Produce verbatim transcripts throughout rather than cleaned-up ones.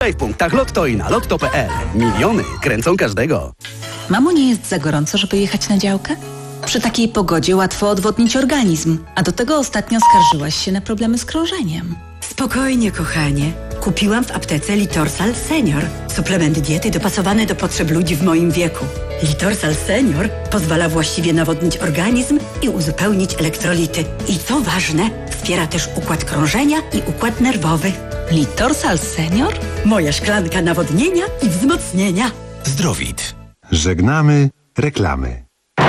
W punktach Lotto i na lotto kropka pe el. Miliony kręcą każdego. Mamo, nie jest za gorąco, żeby jechać na działkę? Przy takiej pogodzie łatwo odwodnić organizm, a do tego ostatnio skarżyłaś się na problemy z krążeniem. Spokojnie, kochanie. Kupiłam w aptece Litorsal Senior. Suplement diety dopasowany do potrzeb ludzi w moim wieku. Litorsal Senior pozwala właściwie nawodnić organizm i uzupełnić elektrolity. I co ważne, wspiera też układ krążenia i układ nerwowy. Litorsal Senior? Moja szklanka nawodnienia i wzmocnienia. Zdrowit. Żegnamy reklamy.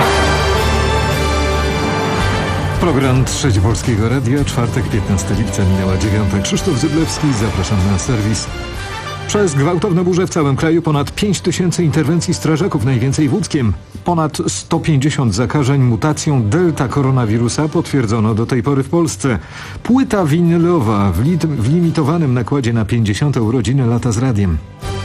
Program Trzeci Polskiego Radia, czwartek, piętnastego lipca, minęła dziewiąta. Krzysztof Zyblewski, zapraszam na serwis. Przez gwałtowne burze w całym kraju ponad pięć tysięcy interwencji strażaków, najwięcej w Łódzkiem. Ponad sto pięćdziesiąt zakażeń mutacją delta koronawirusa potwierdzono do tej pory w Polsce. Płyta winylowa w, lit- w limitowanym nakładzie na pięćdziesiąte urodziny Lata z Radiem.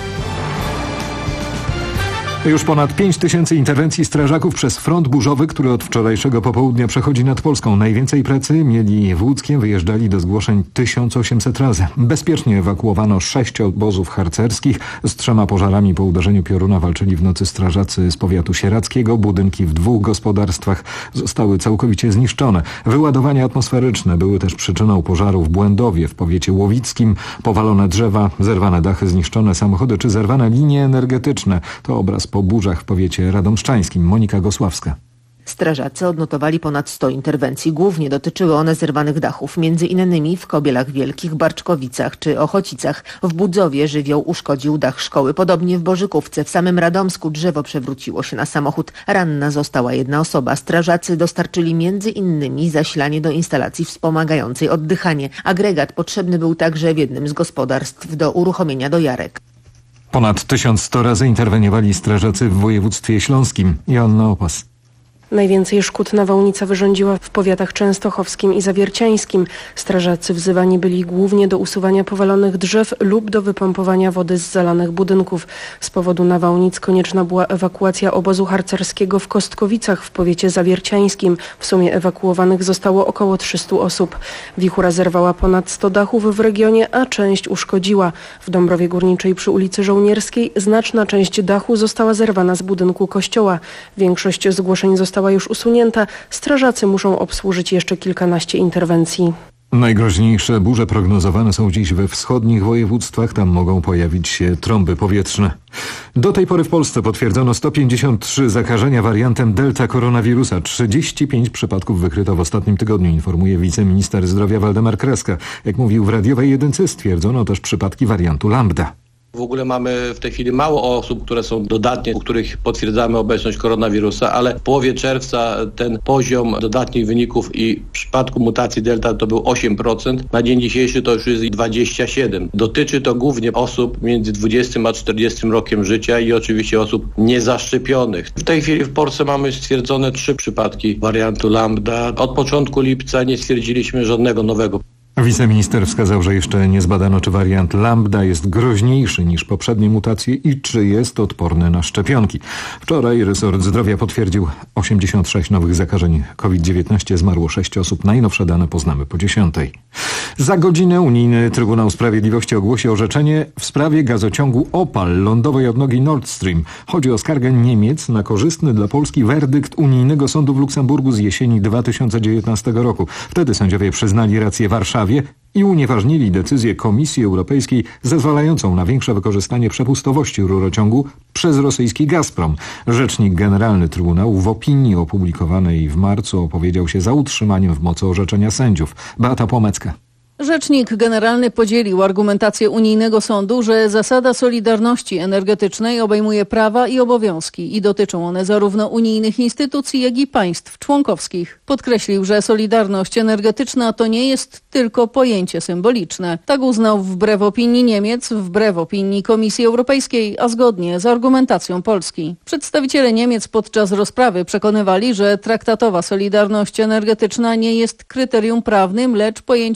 Już ponad pięć tysięcy interwencji strażaków przez front burzowy, który od wczorajszego popołudnia przechodzi nad Polską. Najwięcej pracy mieli w Łódzkiem, wyjeżdżali do zgłoszeń tysiąc osiemset razy. Bezpiecznie ewakuowano sześć obozów harcerskich. Z trzema pożarami po uderzeniu pioruna walczyli w nocy strażacy z powiatu sieradzkiego. Budynki w dwóch gospodarstwach zostały całkowicie zniszczone. Wyładowania atmosferyczne były też przyczyną pożaru w Błędowie w powiecie łowickim. Powalone drzewa, zerwane dachy, zniszczone samochody czy zerwane linie energetyczne. To obraz po burzach w powiecie radomszczańskim. Monika Gosławska. Strażacy odnotowali ponad sto interwencji. Głównie dotyczyły one zerwanych dachów, między innymi w Kobielach Wielkich, Barczkowicach czy Ochocicach. W Budzowie żywioł uszkodził dach szkoły. Podobnie w Bożykówce. W samym Radomsku drzewo przewróciło się na samochód. Ranna została jedna osoba. Strażacy dostarczyli między innymi zasilanie do instalacji wspomagającej oddychanie. Agregat potrzebny był także w jednym z gospodarstw do uruchomienia dojarek. Ponad tysiąc sto razy interweniowali strażacy w województwie śląskim. Joanna Opas. Najwięcej szkód nawałnica wyrządziła w powiatach częstochowskim i zawierciańskim. Strażacy wzywani byli głównie do usuwania powalonych drzew lub do wypompowania wody z zalanych budynków. Z powodu nawałnic konieczna była ewakuacja obozu harcerskiego w Kostkowicach w powiecie zawierciańskim. W sumie ewakuowanych zostało około trzysta osób. Wichura zerwała ponad sto dachów w regionie, a część uszkodziła. W Dąbrowie Górniczej przy ulicy Żołnierskiej znaczna część dachu została zerwana z budynku kościoła. Większość zgłoszeń została została już usunięta. Strażacy muszą obsłużyć jeszcze kilkanaście interwencji. Najgroźniejsze burze prognozowane są dziś we wschodnich województwach. Tam mogą pojawić się trąby powietrzne. Do tej pory w Polsce potwierdzono sto pięćdziesiąt trzy zakażenia wariantem delta koronawirusa. trzydzieści pięć przypadków wykryto w ostatnim tygodniu, informuje wiceminister zdrowia Waldemar Kraska. Jak mówił w radiowej jedynce, stwierdzono też przypadki wariantu lambda. W ogóle mamy w tej chwili mało osób, które są dodatnie, u których potwierdzamy obecność koronawirusa, ale w połowie czerwca ten poziom dodatnich wyników i w przypadku mutacji delta to był osiem procent. Na dzień dzisiejszy to już jest dwadzieścia siedem procent. Dotyczy to głównie osób między dwudziestym a czterdziestym rokiem życia i oczywiście osób niezaszczepionych. W tej chwili w Polsce mamy stwierdzone trzy przypadki wariantu lambda. Od początku lipca nie stwierdziliśmy żadnego nowego. Wiceminister wskazał, że jeszcze nie zbadano, czy wariant lambda jest groźniejszy niż poprzednie mutacje i czy jest odporny na szczepionki. Wczoraj resort zdrowia potwierdził osiemdziesiąt sześć nowych zakażeń COVID dziewiętnaście. Zmarło sześć osób. Najnowsze dane poznamy po dziesiątej. Za godzinę unijny Trybunał Sprawiedliwości ogłosi orzeczenie w sprawie gazociągu Opal lądowej odnogi Nord Stream. Chodzi o skargę Niemiec na korzystny dla Polski werdykt unijnego sądu w Luksemburgu z jesieni dwa tysiące dziewiętnastego roku. Wtedy sędziowie przyznali rację Warszawie i unieważnili decyzję Komisji Europejskiej zezwalającą na większe wykorzystanie przepustowości rurociągu przez rosyjski Gazprom. Rzecznik generalny Trybunału w opinii opublikowanej w marcu opowiedział się za utrzymaniem w mocy orzeczenia sędziów. Beata Płomecka. Rzecznik generalny podzielił argumentację unijnego sądu, że zasada solidarności energetycznej obejmuje prawa i obowiązki i dotyczą one zarówno unijnych instytucji, jak i państw członkowskich. Podkreślił, że solidarność energetyczna to nie jest tylko pojęcie symboliczne. Tak uznał wbrew opinii Niemiec, wbrew opinii Komisji Europejskiej, a zgodnie z argumentacją Polski. Przedstawiciele Niemiec podczas rozprawy przekonywali, że traktatowa solidarność energetyczna nie jest kryterium prawnym, lecz pojęciem nie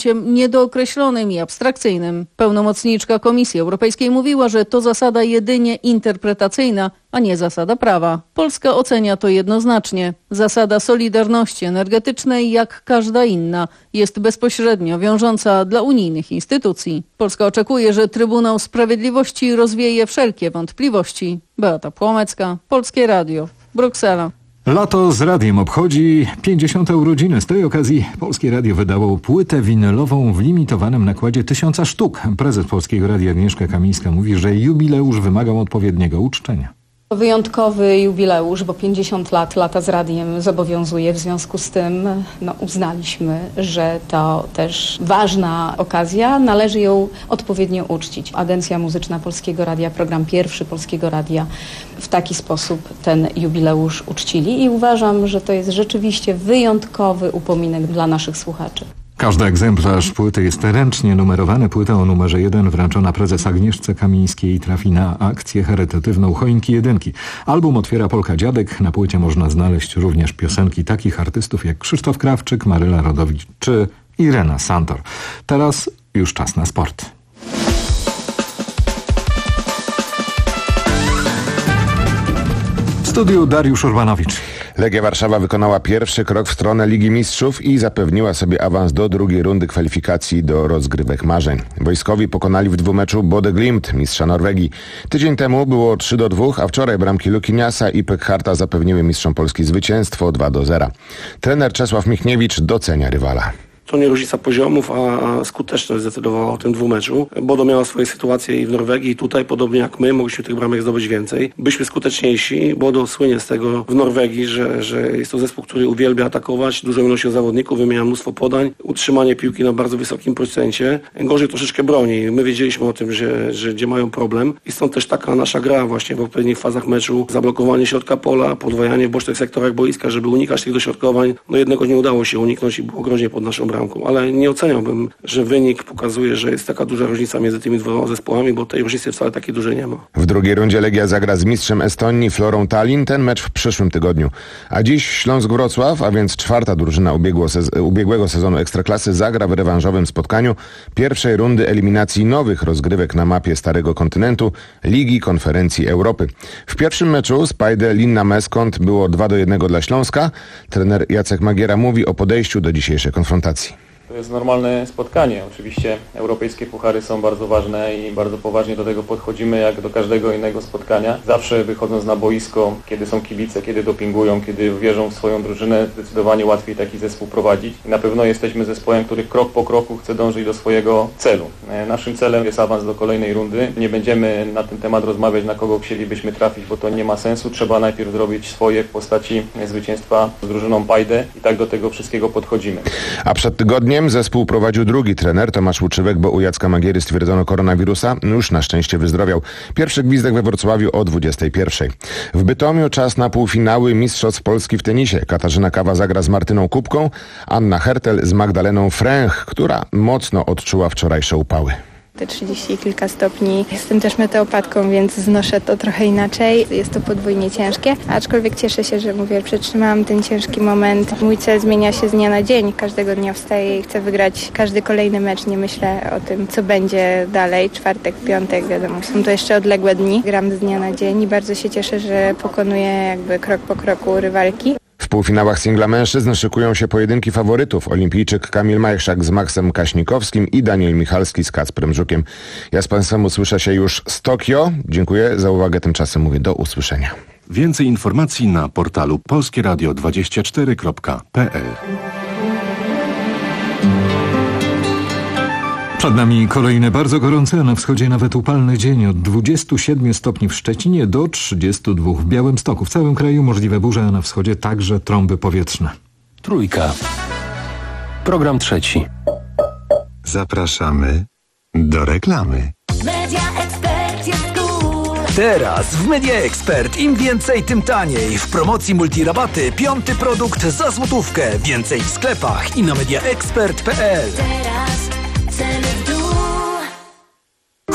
niedookreślonym i abstrakcyjnym. Pełnomocniczka Komisji Europejskiej mówiła, że to zasada jedynie interpretacyjna, a nie zasada prawa. Polska ocenia to jednoznacznie. Zasada solidarności energetycznej, jak każda inna, jest bezpośrednio wiążąca dla unijnych instytucji. Polska oczekuje, że Trybunał Sprawiedliwości rozwieje wszelkie wątpliwości. Beata Płomecka, Polskie Radio, Bruksela. Lato z radiem obchodzi pięćdziesiąte urodziny. Z tej okazji Polskie Radio wydało płytę winylową w limitowanym nakładzie tysiąca sztuk. Prezes Polskiego Radia Agnieszka Kamińska mówi, że jubileusz wymagał odpowiedniego uczczenia. Wyjątkowy jubileusz, bo pięćdziesiąt lat lata z radiem zobowiązuje. W związku z tym no, uznaliśmy, że to też ważna okazja. Należy ją odpowiednio uczcić. Agencja Muzyczna Polskiego Radia, program pierwszy Polskiego Radia w taki sposób ten jubileusz uczcili i uważam, że to jest rzeczywiście wyjątkowy upominek dla naszych słuchaczy. Każdy egzemplarz płyty jest ręcznie numerowany. Płyta o numerze jeden wręczona prezes Agnieszce Kamińskiej trafi na akcję charytatywną Choinki Jedynki. Album otwiera Polka Dziadek. Na płycie można znaleźć również piosenki takich artystów jak Krzysztof Krawczyk, Maryla Rodowicz czy Irena Santor. Teraz już czas na sport. W studiu Dariusz Urbanowicz. Legia Warszawa wykonała pierwszy krok w stronę Ligi Mistrzów i zapewniła sobie awans do drugiej rundy kwalifikacji do rozgrywek marzeń. Wojskowi pokonali w dwumeczu Bodø Glimt, mistrza Norwegii. Tydzień temu było trzy do dwóch, a wczoraj bramki Lukiniasa i Pekharta zapewniły mistrzom Polski zwycięstwo dwa do zera. Trener Czesław Michniewicz docenia rywala. To nie różnica poziomów, a skuteczność zdecydowała o tym dwumeczu. Bodo miała swoje sytuacje i w Norwegii, i tutaj, podobnie jak my, mogliśmy tych bramek zdobyć więcej. Byliśmy skuteczniejsi. Bodo słynie z tego w Norwegii, że, że jest to zespół, który uwielbia atakować, dużą ilością zawodników, wymienia mnóstwo podań, utrzymanie piłki na bardzo wysokim procencie. Gorzej troszeczkę broni. My wiedzieliśmy o tym, że, że gdzie mają problem i stąd też taka nasza gra właśnie w odpowiednich fazach meczu. Zablokowanie środka pola, podwajanie w bocznych sektorach boiska, żeby unikać tych dośrodkowań. No jednego nie udało się uniknąć i było groźnie pod naszą bramką. Ale nie oceniałbym, że wynik pokazuje, że jest taka duża różnica między tymi dwoma zespołami, bo tej różnicy wcale takiej dużej nie ma. W drugiej rundzie Legia zagra z mistrzem Estonii Florą Tallinn, ten mecz w przyszłym tygodniu. A dziś Śląsk Wrocław, a więc czwarta drużyna ubiegło sez- ubiegłego sezonu Ekstraklasy, zagra w rewanżowym spotkaniu pierwszej rundy eliminacji nowych rozgrywek na mapie Starego Kontynentu Ligi Konferencji Europy. W pierwszym meczu z Paide Linna Meskont było dwa do jednego dla Śląska. Trener Jacek Magiera mówi o podejściu do dzisiejszej konfrontacji. To jest normalne spotkanie. Oczywiście europejskie puchary są bardzo ważne i bardzo poważnie do tego podchodzimy jak do każdego innego spotkania. Zawsze wychodząc na boisko, kiedy są kibice, kiedy dopingują, kiedy wierzą w swoją drużynę, zdecydowanie łatwiej taki zespół prowadzić. I na pewno jesteśmy zespołem, który krok po kroku chce dążyć do swojego celu. Naszym celem jest awans do kolejnej rundy. Nie będziemy na ten temat rozmawiać, na kogo chcielibyśmy trafić, bo to nie ma sensu. Trzeba najpierw zrobić swoje w postaci zwycięstwa z drużyną Paide i tak do tego wszystkiego podchodzimy. A przed tygodniem zespół prowadził drugi trener, Tomasz Łuczywek, bo u Jacka Magiery stwierdzono koronawirusa. Już na szczęście wyzdrowiał. Pierwszy gwizdek we Wrocławiu o dwudziestej pierwszej. W Bytomiu czas na półfinały Mistrzostw Polski w tenisie. Katarzyna Kawa zagra z Martyną Kubką, Anna Hertel z Magdaleną Fręch, która mocno odczuła wczorajsze upały. Te trzydzieści kilka stopni. Jestem też meteopatką, więc znoszę to trochę inaczej. Jest to podwójnie ciężkie, aczkolwiek cieszę się, że mówię, przetrzymałam ten ciężki moment. Mój cel zmienia się z dnia na dzień. Każdego dnia wstaję i chcę wygrać każdy kolejny mecz. Nie myślę o tym, co będzie dalej. Czwartek, piątek, wiadomo, są to jeszcze odległe dni. Gram z dnia na dzień i bardzo się cieszę, że pokonuję jakby krok po kroku rywalki. W półfinałach singla mężczyzn szykują się pojedynki faworytów. Olimpijczyk Kamil Majchrzak z Maksem Kaśnikowskim i Daniel Michalski z Kacprem Żukiem. Ja z Państwem usłyszę się już z Tokio. Dziękuję za uwagę. Tymczasem mówię do usłyszenia. Więcej informacji na portalu polskie radio dwadzieścia cztery kropka p l. Przed nami kolejny bardzo gorący, a na wschodzie nawet upalny dzień. Od dwudziestu siedmiu stopni w Szczecinie do trzydziestu dwóch w Białymstoku. W całym kraju możliwe burze, a na wschodzie także trąby powietrzne. Trójka. Program trzeci. Zapraszamy do reklamy. Media Expert jest cool. Teraz w Media Expert im więcej, tym taniej. W promocji multirabaty piąty produkt za złotówkę. Więcej w sklepach i na mediaexpert kropka p l. Teraz ceny w dół.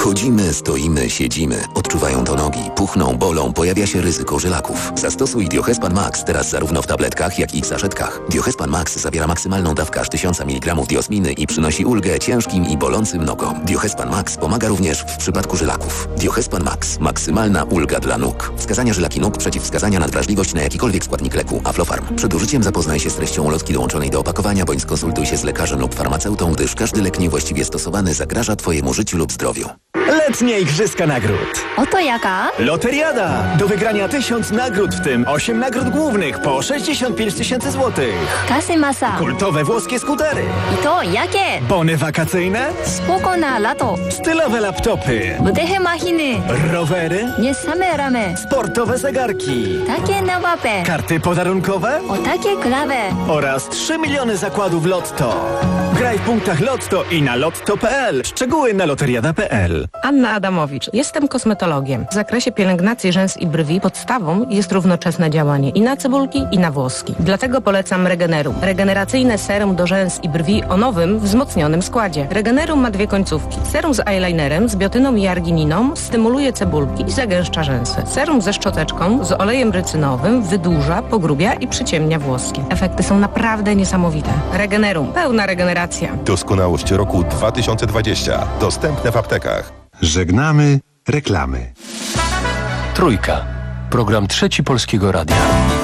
Chodzimy, stoimy, siedzimy. Odczuwają to nogi, puchną, bolą, pojawia się ryzyko żylaków. Zastosuj Diohespan Max teraz zarówno w tabletkach, jak i w saszetkach. Diohespan Max zawiera maksymalną dawkę aż tysiąc miligramów diosminy i przynosi ulgę ciężkim i bolącym nogom. Diohespan Max pomaga również w przypadku żylaków. Diohespan Max. Maksymalna ulga dla nóg. Wskazania żylaki nóg, przeciwwskazania na wrażliwość na jakikolwiek składnik leku. Aflofarm. Przed użyciem zapoznaj się z treścią ulotki dołączonej do opakowania, bądź skonsultuj się z lekarzem lub farmaceutą, gdyż każdy lek niewłaściwie stosowany zagraża Twojemu życiu lub zdrowiu. Letnie Igrzyska Nagród. Oto jaka? Loteriada. Do wygrania tysiąc nagród, w tym osiem nagród głównych po sześćdziesiąt pięć tysięcy złotych. Kasy masa. Kultowe włoskie skutery. I to jakie? Bony wakacyjne. Spoko na lato. Stylowe laptopy. Budehe machiny. Rowery. Nie same ramy. Sportowe zegarki. Takie na wapę. Karty podarunkowe. O takie klawe. Oraz trzy miliony zakładów Lotto. Graj w punktach Lotto i na lotto kropka p l. Szczegóły na loteriada kropka p l. Anna Adamowicz. Jestem kosmetologiem. W zakresie pielęgnacji rzęs i brwi podstawą jest równoczesne działanie i na cebulki, i na włoski. Dlatego polecam Regenerum. Regeneracyjne serum do rzęs i brwi o nowym, wzmocnionym składzie. Regenerum ma dwie końcówki. Serum z eyelinerem, z biotyną i argininą stymuluje cebulki i zagęszcza rzęsy. Serum ze szczoteczką, z olejem rycynowym wydłuża, pogrubia i przyciemnia włoski. Efekty są naprawdę niesamowite. Regenerum. Pełna regeneracja. Doskonałość roku dwa tysiące dwadzieścia. Dostępne w aptekach. Żegnamy reklamy. Trójka. Program Trzeci Polskiego Radia.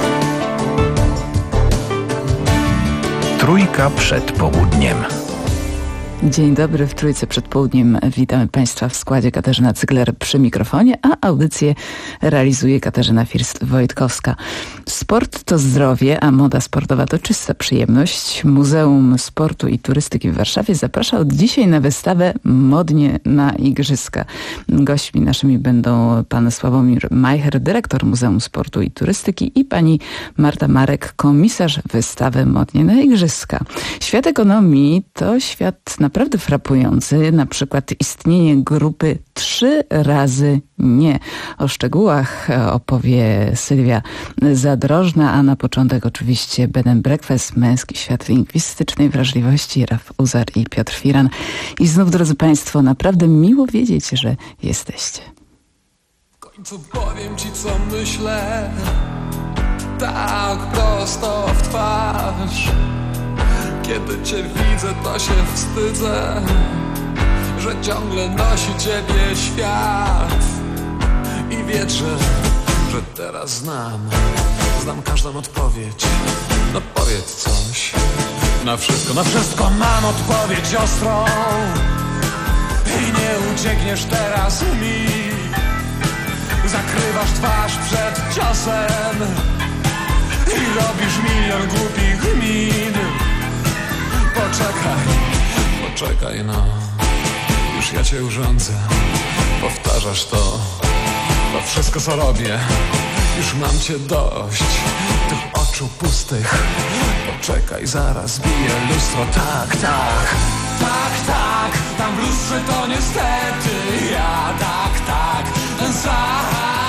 Trójka przed południem. Dzień dobry, w Trójce przed południem witamy Państwa w składzie. Katarzyna Cygler przy mikrofonie, a audycję realizuje Katarzyna First-Wojtkowska. Sport to zdrowie, a moda sportowa to czysta przyjemność. Muzeum Sportu i Turystyki w Warszawie zaprasza od dzisiaj na wystawę Modnie na Igrzyska. Gośćmi naszymi będą pan Sławomir Majcher, dyrektor Muzeum Sportu i Turystyki, i pani Marta Marek, komisarz wystawy Modnie na Igrzyska. Świat ekonomii to świat na naprawdę frapujący, na przykład istnienie grupy trzy razy nie. O szczegółach opowie Sylwia Zadrożna, a na początek oczywiście Bed and Breakfast, męski świat lingwistycznej wrażliwości, Raf Uzar i Piotr Firan. I znów, drodzy Państwo, naprawdę miło wiedzieć, że jesteście. W końcu powiem Ci, co myślę, tak prosto w twarz. Kiedy Cię widzę, to się wstydzę, że ciągle nosi Ciebie świat. I wierzę, że teraz znam, znam każdą odpowiedź. No powiedz coś. Na wszystko, na wszystko mam odpowiedź ostrą. I nie uciekniesz teraz mi. Zakrywasz twarz przed ciosem i robisz milion głupich min. Poczekaj, poczekaj no, już ja Cię urządzę. Powtarzasz to, to wszystko co robię. Już mam Cię dość, tych oczu pustych. Poczekaj, zaraz biję lustro. Tak, tak, tak, tak. Tam w lustrze to niestety ja. Tak, tak, ten sam.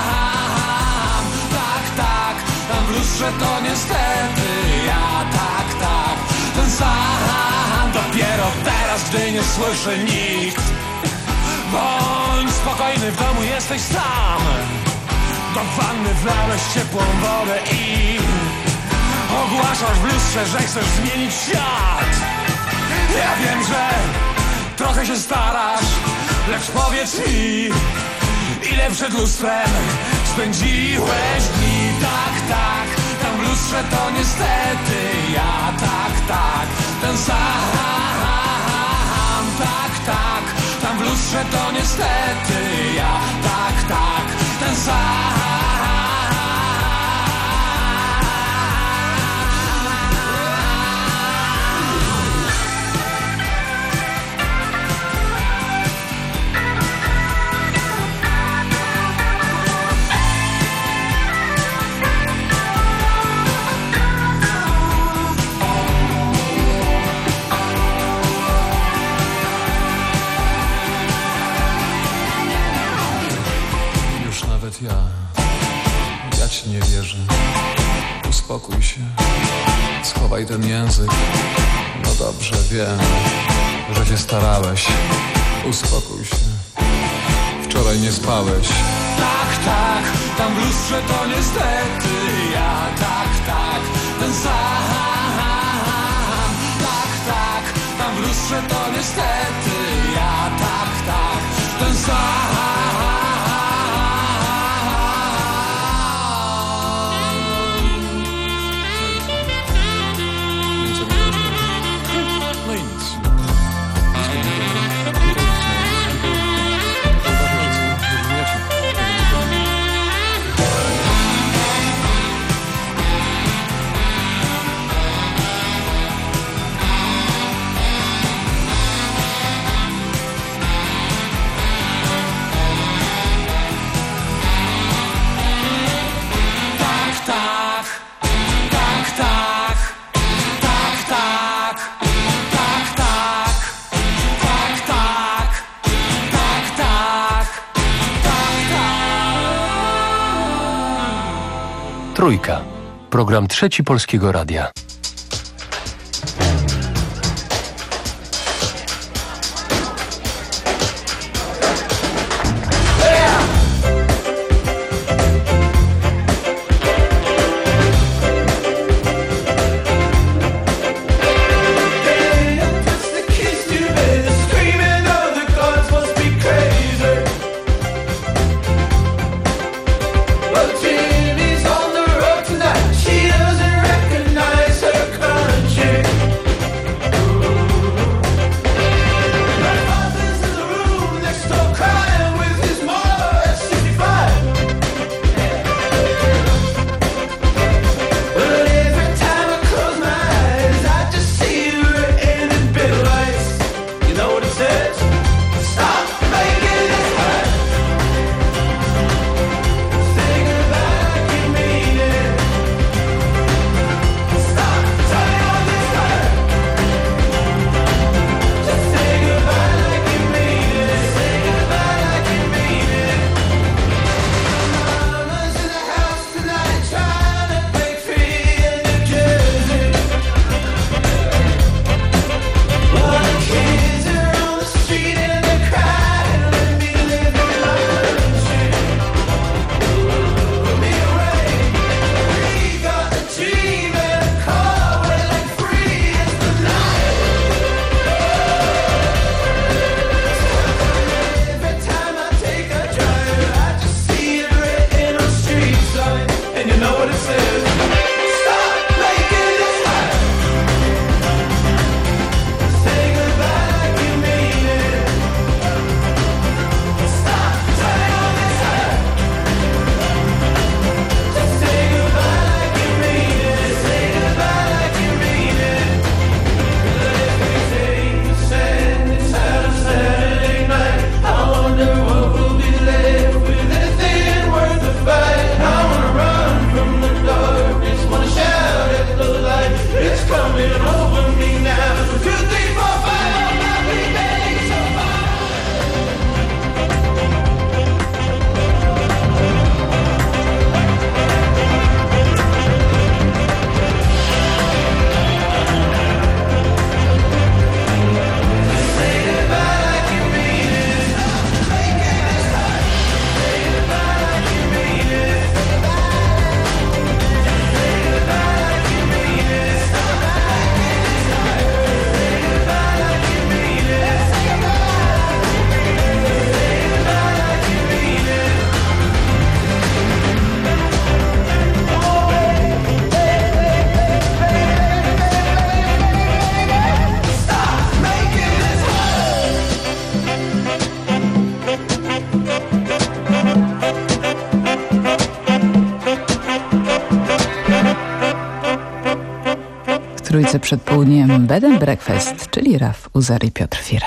Tak, tak, tam w lustrze to niestety ja. Tak, tak, ten sam. Dopiero teraz, gdy nie słyszy nikt. Bądź spokojny, w domu jesteś sam. Do wanny wlałeś ciepłą wodę i ogłaszasz w lustrze, że chcesz zmienić świat. Ja wiem, że trochę się starasz, lecz powiedz mi, ile przed lustrem spędziłeś dni. Tak, tak, tam w lustrze to niestety ja. Tak, tak, ten sam. Tak, tak, tam w lustrze to niestety ja. Tak, tak, ten sam. Ja, ja Ci nie wierzę. Uspokój się, schowaj ten język. No dobrze, wiem, że się starałeś. Uspokój się. wczoraj nie spałeś. Tak, tak, tam w lustrze to niestety ja. Tak, tak, ten sam. Tak, tak, tam w lustrze to niestety ja. Tak, tak, ten sam. Trójka. Program Trzeci Polskiego Radia. Trójce przed południem Bed and Breakfast, czyli Raf Uzar i Piotr Firan.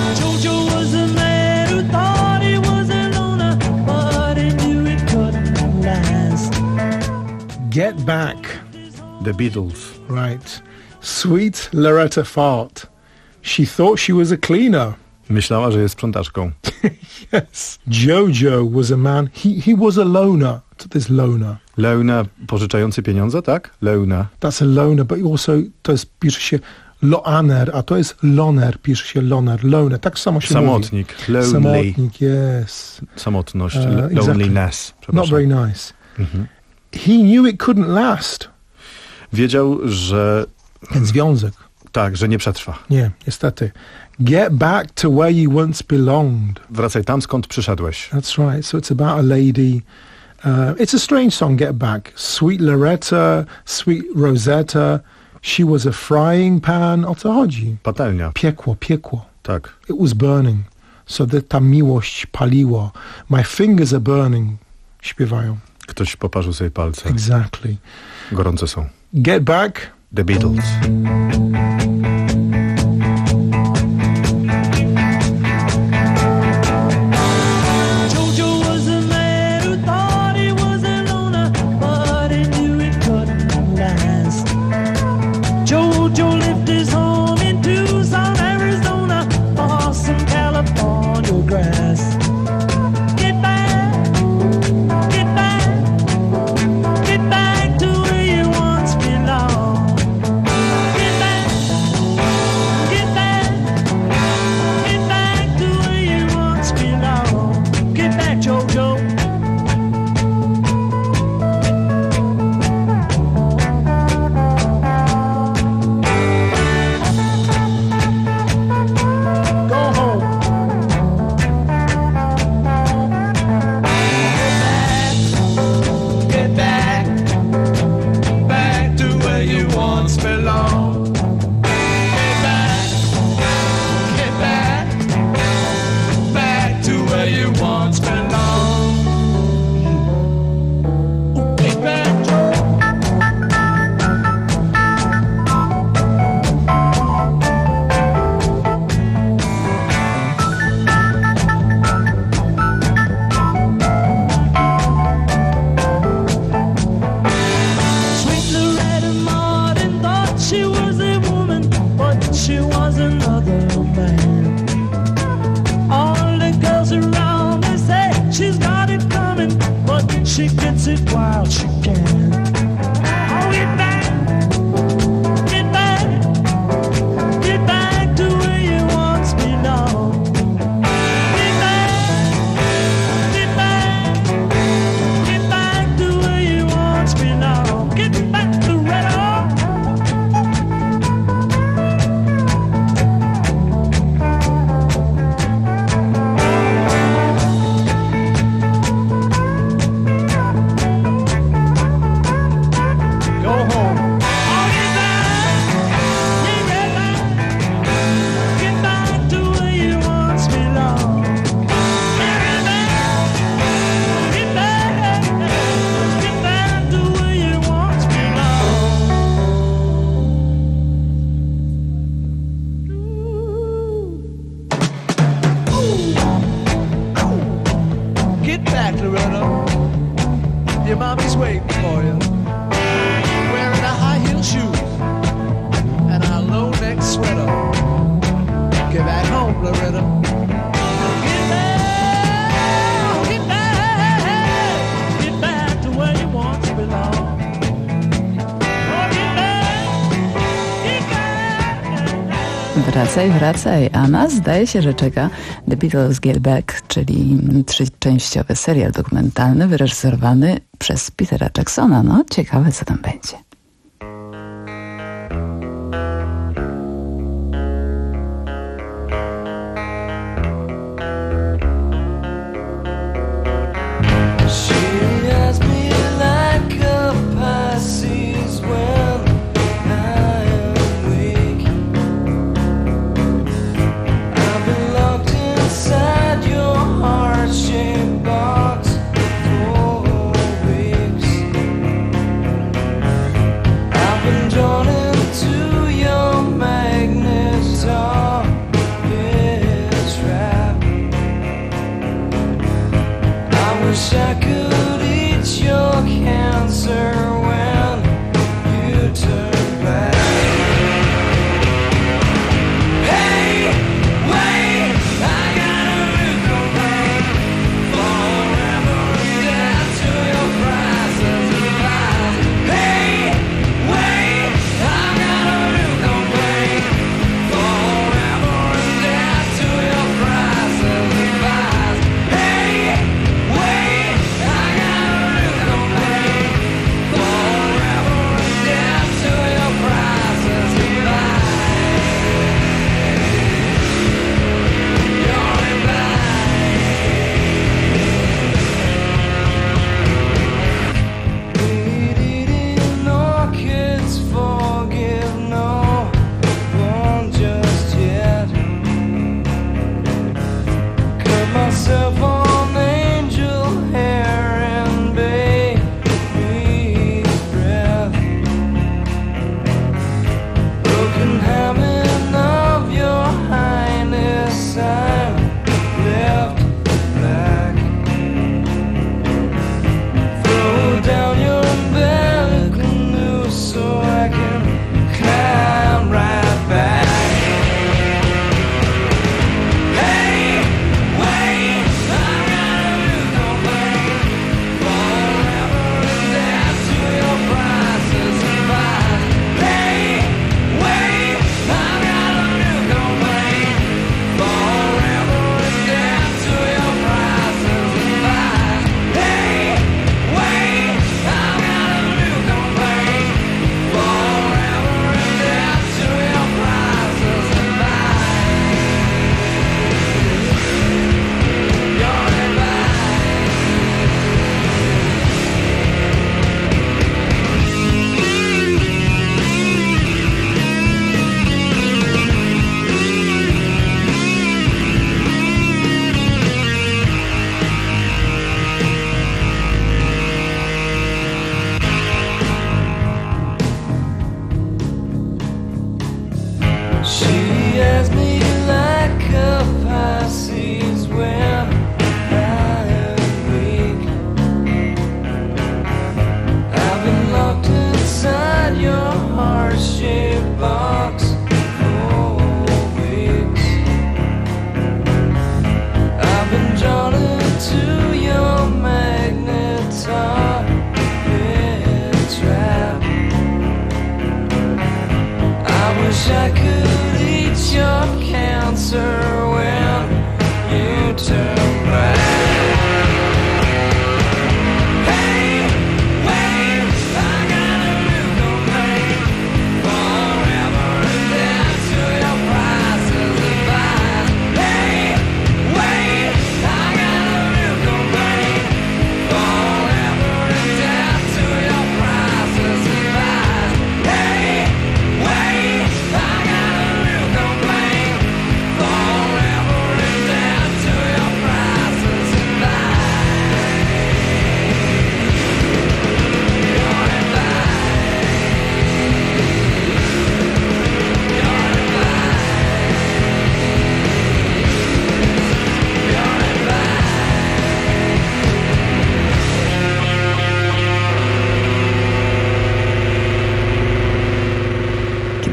Get Back, the Beatles, right. Sweet Loretta Fart. She thought she was a cleaner. Myślała, że jest sprzątaczką. Yes. Jojo was a man, he, he was a loner. Co to jest loner? Loner, pożyczający pieniądze, tak? Loner. That's a loner, but also to jest, pisze się Loaner, a to jest loner, pisze się loner, loner, tak samo się Samotnik, mówi. lonely. Samotnik, yes. Samotność, Uh, loneliness. Exactly. Not very nice. Mhm. He knew it couldn't last. Wiedział, że... Ten związek. Tak, że nie przetrwa. Nie, niestety. Get back to where you once belonged. Wracaj tam, skąd przyszedłeś. That's right. So it's about a lady. Uh, it's a strange song, Get Back. Sweet Loretta, sweet Rosetta. She was a frying pan. O co chodzi? Patelnia. Piekło, piekło. Tak. It was burning. So that ta miłość paliło. My fingers are burning. Śpiewają. Ktoś poparzył sobie palce. Exactly. Gorące są. Get Back. The Beatles. Wracaj, wracaj, a nas zdaje się, że czeka The Beatles Get Back, czyli trzyczęściowy serial dokumentalny wyreżyserowany przez Petera Jacksona. No, ciekawe, co tam będzie. Hey, wait, I got a new complaint.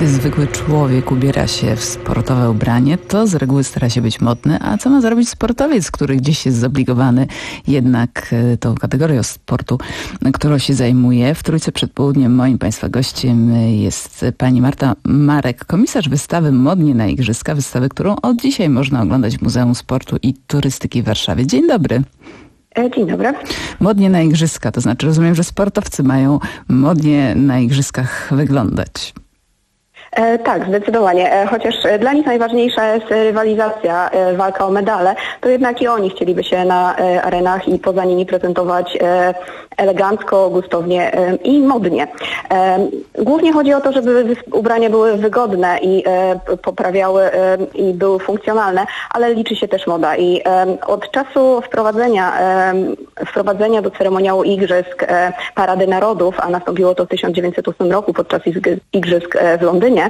kiedy zwykły człowiek ubiera się w sportowe ubranie, to z reguły stara się być modny, a co ma zrobić sportowiec, który gdzieś jest zobligowany jednak tą kategorią sportu, którą się zajmuje. W Trójce przed południem moim Państwa gościem jest pani Marta Marek, komisarz wystawy Modnie na Igrzyska, wystawy, którą od dzisiaj można oglądać w Muzeum Sportu i Turystyki w Warszawie. Dzień dobry. Dzień dobry. Modnie na Igrzyska, to znaczy rozumiem, że sportowcy mają modnie na Igrzyskach wyglądać. E, tak, zdecydowanie. E, chociaż dla nich najważniejsza jest rywalizacja, e, walka o medale, to jednak i oni chcieliby się na e, arenach i poza nimi prezentować e, elegancko, gustownie e, i modnie. E, głównie chodzi o to, żeby ubrania były wygodne i e, poprawiały e, i były funkcjonalne, ale liczy się też moda. I e, od czasu wprowadzenia, e, wprowadzenia do ceremoniału Igrzysk e, Parady Narodów, a nastąpiło to w tysiąc dziewięćset ósmym roku podczas Igrzysk w Londynie,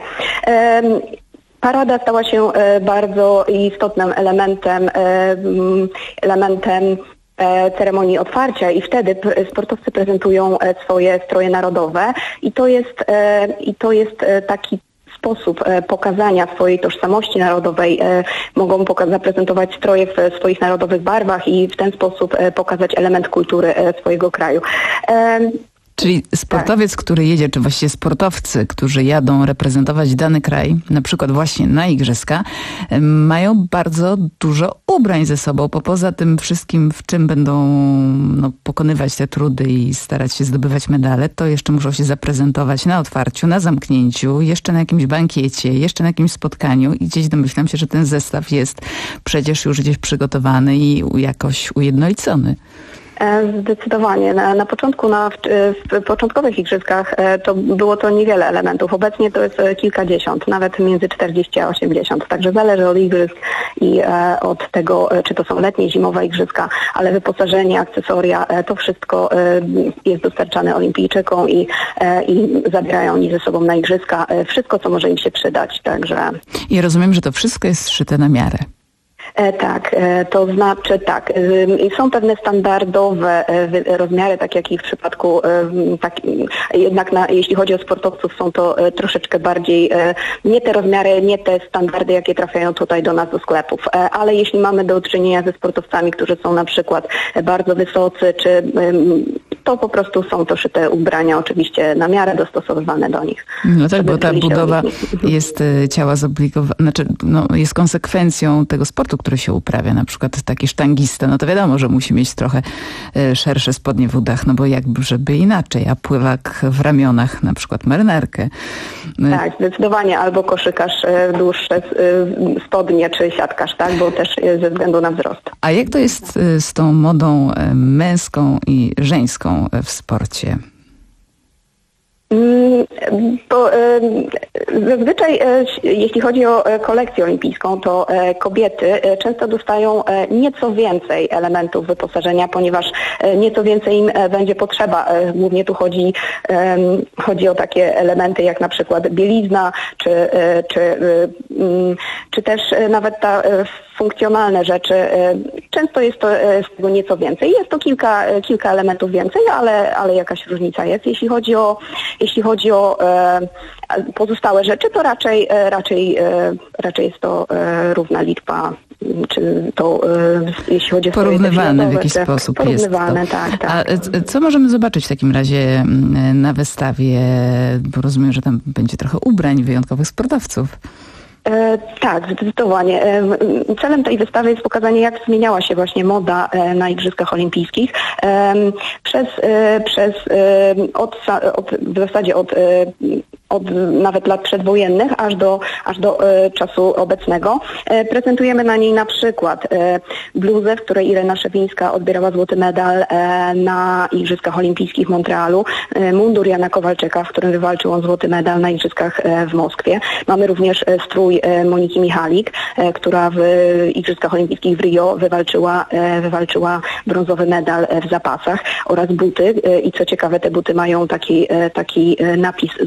parada stała się bardzo istotnym elementem, elementem ceremonii otwarcia i wtedy sportowcy prezentują swoje stroje narodowe i to jest, i to jest taki sposób pokazania swojej tożsamości narodowej. Mogą poka- zaprezentować stroje w swoich narodowych barwach i w ten sposób pokazać element kultury swojego kraju. Czyli sportowiec, tak. który jedzie, czy właściwie sportowcy, którzy jadą reprezentować dany kraj, na przykład właśnie na Igrzyska, mają bardzo dużo ubrań ze sobą, bo poza tym wszystkim, w czym będą no, pokonywać te trudy i starać się zdobywać medale, to jeszcze muszą się zaprezentować na otwarciu, na zamknięciu, jeszcze na jakimś bankiecie, jeszcze na jakimś spotkaniu i gdzieś domyślam się, że ten zestaw jest przecież już gdzieś przygotowany i jakoś ujednolicony. Zdecydowanie. Na, na początku, na, w, w początkowych igrzyskach to było to niewiele elementów. Obecnie to jest kilkadziesiąt, nawet między czterdzieści a osiemdziesiąt. Także zależy od igrzysk i e, od tego, czy to są letnie, zimowe igrzyska, ale wyposażenie, akcesoria, e, to wszystko e, jest dostarczane olimpijczykom i, e, i zabierają oni ze sobą na igrzyska e, wszystko, co może im się przydać. Także... I rozumiem, że to wszystko jest szyte na miarę. E, tak, e, to znaczy tak, e, są pewne standardowe e, rozmiary, tak jak i w przypadku, e, tak, jednak na, jeśli chodzi o sportowców, są to e, troszeczkę bardziej, e, nie te rozmiary, nie te standardy, jakie trafiają tutaj do nas do sklepów, e, ale jeśli mamy do czynienia ze sportowcami, którzy są na przykład bardzo wysocy, czy e, to po prostu są to szyte ubrania, oczywiście na miarę dostosowywane do nich. No tak, bo ta budowa jest ciała zobligowana, znaczy no, jest konsekwencją tego sportu, który się uprawia. Na przykład taki sztangista, no to wiadomo, że musi mieć trochę szersze spodnie w udach, no bo jakby, żeby inaczej, a pływak w ramionach, na przykład marynarkę. Tak, zdecydowanie, albo koszykarz dłuższe spodnie, czy siatkarz, tak, bo też ze względu na wzrost. A jak to jest z tą modą męską i żeńską w sporcie? Bo zazwyczaj, jeśli chodzi o kolekcję olimpijską, to kobiety często dostają nieco więcej elementów wyposażenia, ponieważ nieco więcej im będzie potrzeba. Głównie tu chodzi, chodzi o takie elementy jak na przykład bielizna, czy, czy, czy też nawet ta funkcjonalne rzeczy. Często jest to z tego nieco więcej. Jest to kilka, kilka elementów więcej, ale, ale jakaś różnica jest. Jeśli chodzi o Jeśli chodzi o e, pozostałe rzeczy, to raczej, e, raczej, e, raczej jest to e, równa liczba, czy to e, jeśli chodzi o porównywane w jakiś sposób porównywane, jest to. Tak, tak. A co możemy zobaczyć w takim razie na wystawie? Bo rozumiem, że tam będzie trochę ubrań wyjątkowych sportowców. E, tak, zdecydowanie. E, celem tej wystawy jest pokazanie, jak zmieniała się właśnie moda e, na Igrzyskach Olimpijskich e, przez, e, przez e, od, od, w zasadzie od, e, od nawet lat przedwojennych aż do, aż do e, czasu obecnego. E, prezentujemy na niej na przykład e, bluzę, w której Irena Szewińska odbierała złoty medal e, na Igrzyskach Olimpijskich w Montrealu, e, mundur Jana Kowalczyka, w którym wywalczył on złoty medal na Igrzyskach e, w Moskwie. Mamy również e, strój Moniki Michalik, która w Igrzyskach Olimpijskich w Rio wywalczyła, wywalczyła brązowy medal w zapasach oraz buty. I co ciekawe, te buty mają taki, taki napis "Zrób to".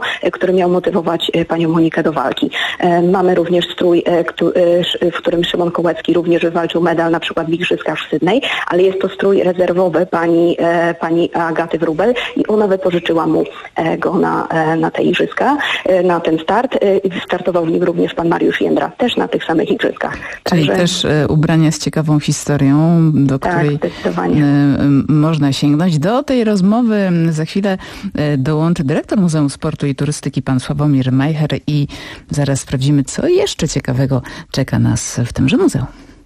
który miał motywować panią Monikę do walki. Mamy również strój, w którym Szymon Kołecki również wywalczył medal, na przykład w Igrzyskach w Sydney, ale jest to strój rezerwowy pani, pani Agaty Wróbel i ona wypożyczyła mu go na, na te igrzyska, na ten start. Startował w nim również pan Mariusz Jędra, też na tych samych igrzyskach. Czyli Także... też e, ubrania z ciekawą historią, do tak, której e, można sięgnąć. Do tej rozmowy za chwilę e, dołączy dyrektor Muzeum Sportu i Turystyki pan Sławomir Majcher i zaraz sprawdzimy, co jeszcze ciekawego czeka nas w tymże muzeum.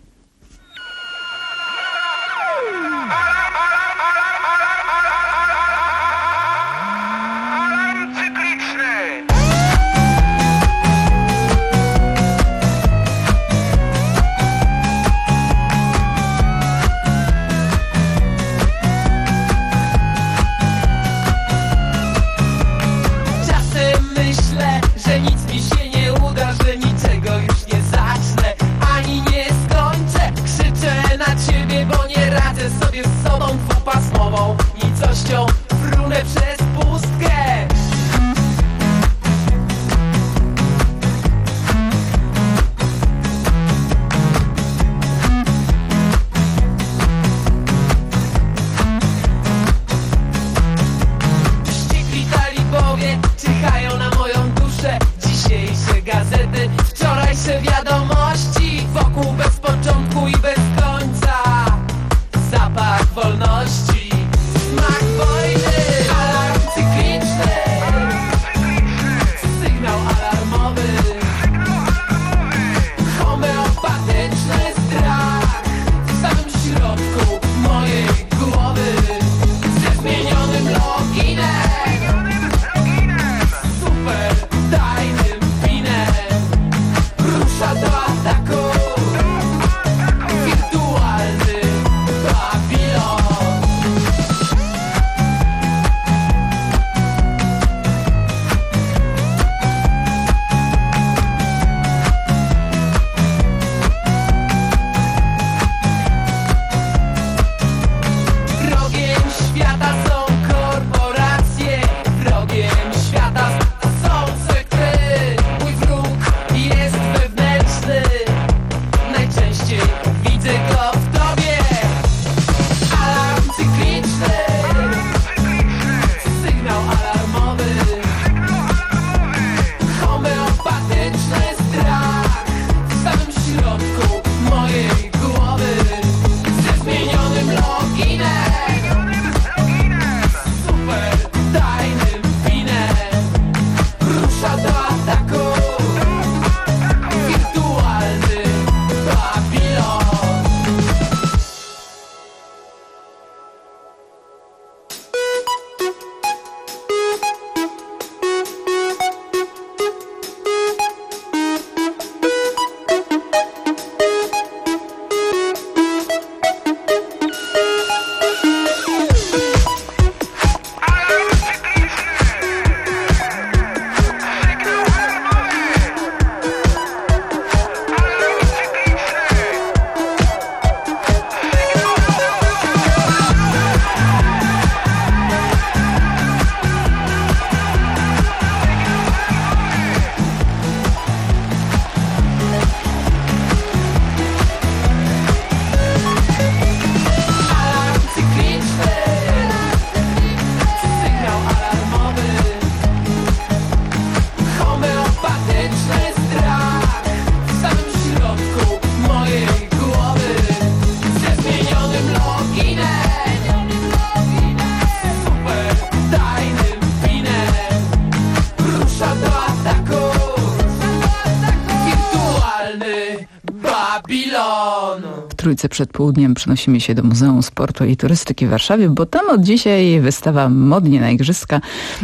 Trójce przed południem przenosimy się do Muzeum Sportu i Turystyki w Warszawie, bo tam od dzisiaj wystawa Modnie na Igrzyska.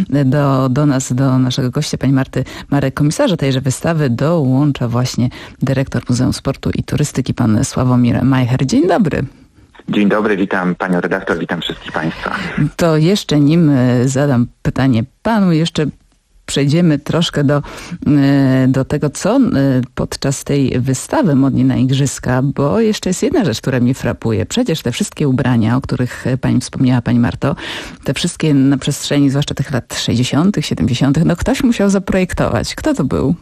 Do, do nas, do naszego gościa, pani Marty Marek, komisarza tejże wystawy, dołącza właśnie dyrektor Muzeum Sportu i Turystyki, pan Sławomir Majcher. Dzień dobry. Dzień dobry, witam panią redaktor, witam wszystkich państwa. To jeszcze nim zadam pytanie panu, jeszcze przejdziemy troszkę do, do tego, co podczas tej wystawy Modni na Igrzyska, bo jeszcze jest jedna rzecz, która mnie frapuje. Przecież te wszystkie ubrania, o których pani wspomniała, pani Marto, te wszystkie na przestrzeni, zwłaszcza tych lat sześćdziesiątych, siedemdziesiątych, no ktoś musiał zaprojektować. Kto to był?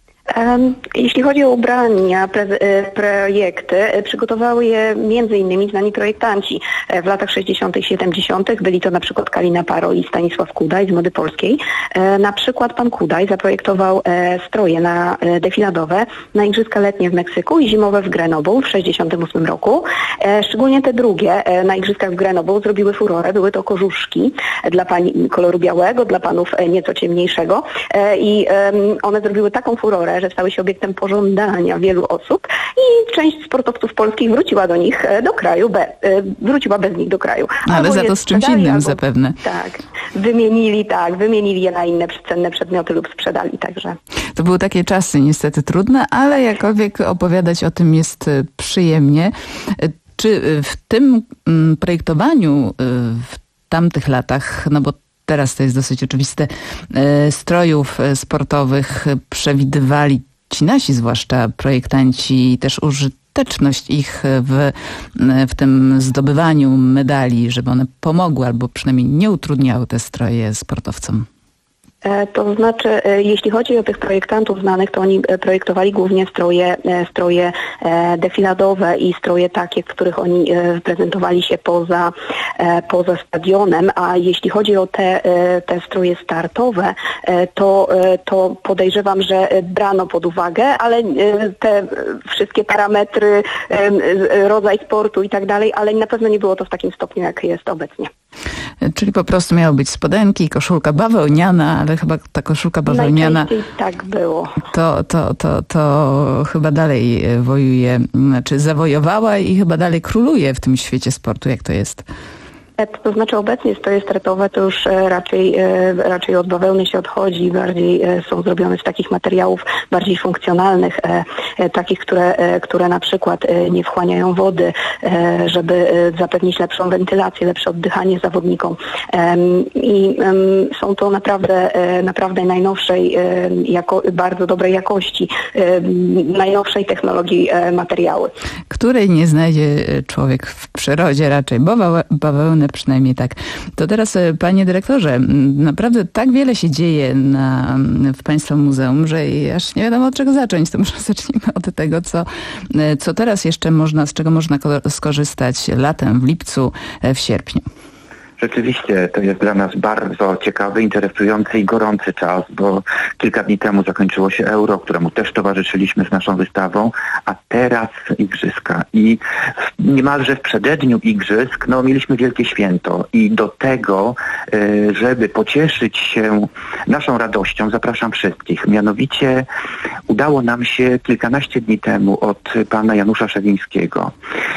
Jeśli chodzi o ubrania, pre, projekty, przygotowały je między innymi znani projektanci. W latach sześćdziesiątych, siedemdziesiątych byli to na przykład Kalina Paro i Stanisław Kudaj z Mody Polskiej. Na przykład pan Kudaj zaprojektował stroje na defiladowe na Igrzyska Letnie w Meksyku i zimowe w Grenoble w sześćdziesiątym ósmym roku. Szczególnie te drugie na Igrzyskach w Grenoble zrobiły furorę. Były to kożuszki dla pań koloru białego, dla panów nieco ciemniejszego i one zrobiły taką furorę, że stały się obiektem pożądania wielu osób i część sportowców polskich wróciła do nich do kraju, be, wróciła bez nich do kraju. Ale albo za to z czymś sprzedali, innym albo, zapewne. Tak, wymienili, tak, wymienili je na inne cenne przedmioty lub sprzedali także. To były takie czasy niestety trudne, ale jakkolwiek opowiadać o tym jest przyjemnie. Czy w tym projektowaniu w tamtych latach, no bo teraz to jest dosyć oczywiste, strojów sportowych przewidywali ci nasi, zwłaszcza projektanci, też użyteczność ich w, w tym zdobywaniu medali, żeby one pomogły albo przynajmniej nie utrudniały te stroje sportowcom? To znaczy, jeśli chodzi o tych projektantów znanych, to oni projektowali głównie stroje, stroje defiladowe i stroje takie, w których oni prezentowali się poza, poza stadionem, a jeśli chodzi o te, te stroje startowe, to, to podejrzewam, że brano pod uwagę, ale te wszystkie parametry, rodzaj sportu i tak dalej, ale na pewno nie było to w takim stopniu, jak jest obecnie. Czyli po prostu miało być spodenki i koszulka bawełniana, ale chyba ta koszulka bawełniana... Najczęściej tak było. To, to, to, to chyba dalej wojuje, znaczy zawojowała i chyba dalej króluje w tym świecie sportu. Jak to jest? To znaczy obecnie stroje startowe to już raczej, raczej od bawełny się odchodzi, bardziej są zrobione z takich materiałów bardziej funkcjonalnych, takich, które, które na przykład nie wchłaniają wody, żeby zapewnić lepszą wentylację, lepsze oddychanie zawodnikom. I są to naprawdę, naprawdę najnowszej, jako, bardzo dobrej jakości, najnowszej technologii materiały. Której nie znajdzie człowiek w przyrodzie raczej, bo bawełnę przynajmniej tak. To teraz, panie dyrektorze, naprawdę tak wiele się dzieje na, w państwa muzeum, że aż nie wiadomo od czego zacząć. To może zacznijmy od tego, co, co teraz jeszcze można, z czego można skorzystać latem, w lipcu, w sierpniu. Rzeczywiście to jest dla nas bardzo ciekawy, interesujący i gorący czas, bo kilka dni temu zakończyło się Euro, któremu też towarzyszyliśmy z naszą wystawą, a teraz Igrzyska. I niemalże w przededniu Igrzysk no, mieliśmy wielkie święto i do tego, żeby pocieszyć się naszą radością, zapraszam wszystkich. Mianowicie udało nam się kilkanaście dni temu od pana Janusza Szewińskiego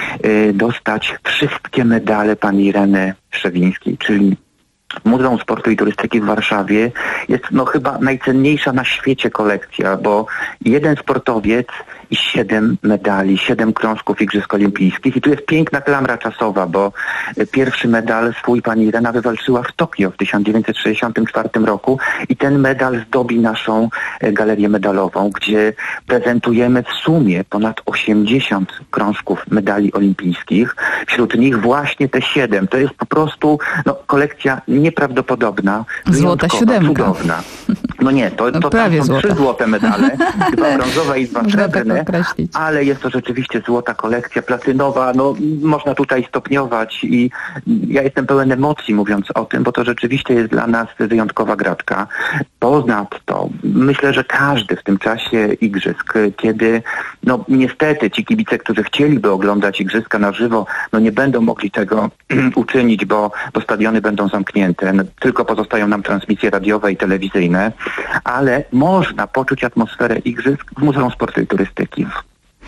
dostać wszystkie medale pani Ireny Szewińskiej, czyli Muzeum Sportu i Turystyki w Warszawie jest no chyba najcenniejsza na świecie kolekcja, bo jeden sportowiec i siedem medali, siedem krążków Igrzysk Olimpijskich. I tu jest piękna klamra czasowa, bo pierwszy medal swój pani Irena wywalczyła w Tokio w tysiąc dziewięćset sześćdziesiątym czwartym roku i ten medal zdobi naszą galerię medalową, gdzie prezentujemy w sumie ponad osiemdziesiąt krążków medali olimpijskich. Wśród nich właśnie te siedem. To jest po prostu no, kolekcja nieprawdopodobna, złota siódemka. Cudowna. No nie, to, to no prawie tam są złota. trzy złote medale, dwa brązowe i dwa srebrne, tak ale jest to rzeczywiście złota kolekcja, platynowa, no można tutaj stopniować i ja jestem pełen emocji mówiąc o tym, bo to rzeczywiście jest dla nas wyjątkowa gratka. Ponadto myślę, że każdy w tym czasie Igrzysk, kiedy no niestety ci kibice, którzy chcieliby oglądać Igrzyska na żywo, no nie będą mogli tego uczynić, bo, bo stadiony będą zamknięte, no, tylko pozostają nam transmisje radiowe i telewizyjne, ale można poczuć atmosferę Igrzysk w Muzeum Sportu i Turystyki.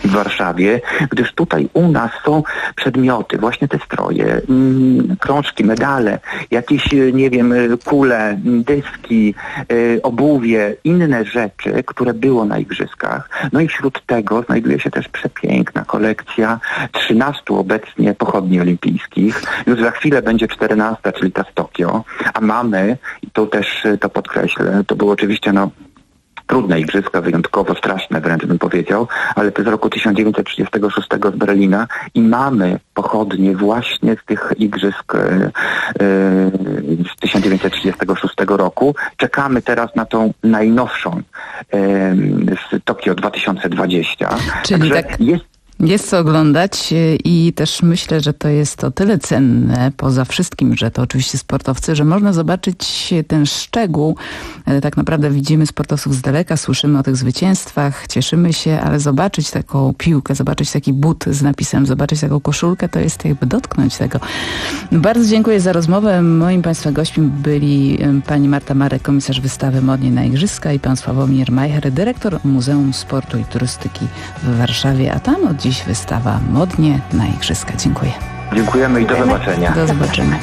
w Warszawie, gdyż tutaj u nas są przedmioty, właśnie te stroje, mm, krążki, medale, jakieś, nie wiem, kule, dyski, y, obuwie, inne rzeczy, które było na igrzyskach. No i wśród tego znajduje się też przepiękna kolekcja trzynastu obecnie pochodni olimpijskich. Już za chwilę będzie czternasta, czyli ta z Tokio, a mamy, i to też to podkreślę, to było oczywiście no trudne igrzyska, wyjątkowo straszne wręcz bym powiedział, ale to z roku tysiąc dziewięćset trzydziestego szóstego z Berlina i mamy pochodnie właśnie z tych igrzysk yy, yy, z tysiąc dziewięćset trzydziestego szóstego roku. Czekamy teraz na tą najnowszą yy, z Tokio dwa tysiące dwudziestego. Czyli Także tak... jest Jest co oglądać i też myślę, że to jest o tyle cenne, poza wszystkim, że to oczywiście sportowcy, że można zobaczyć ten szczegół. Tak naprawdę widzimy sportowców z daleka, słyszymy o tych zwycięstwach, cieszymy się, ale zobaczyć taką piłkę, zobaczyć taki but z napisem, zobaczyć taką koszulkę, to jest jakby dotknąć tego. Bardzo dziękuję za rozmowę. Moim Państwa gośćmi byli pani Marta Marek, komisarz wystawy Modnie na Igrzyska i pan Sławomir Majcher, dyrektor Muzeum Sportu i Turystyki w Warszawie, a tam od dziś wystawa Modnie na Igrzyska. Dziękuję. Dziękujemy i do zobaczenia. Do zobaczenia.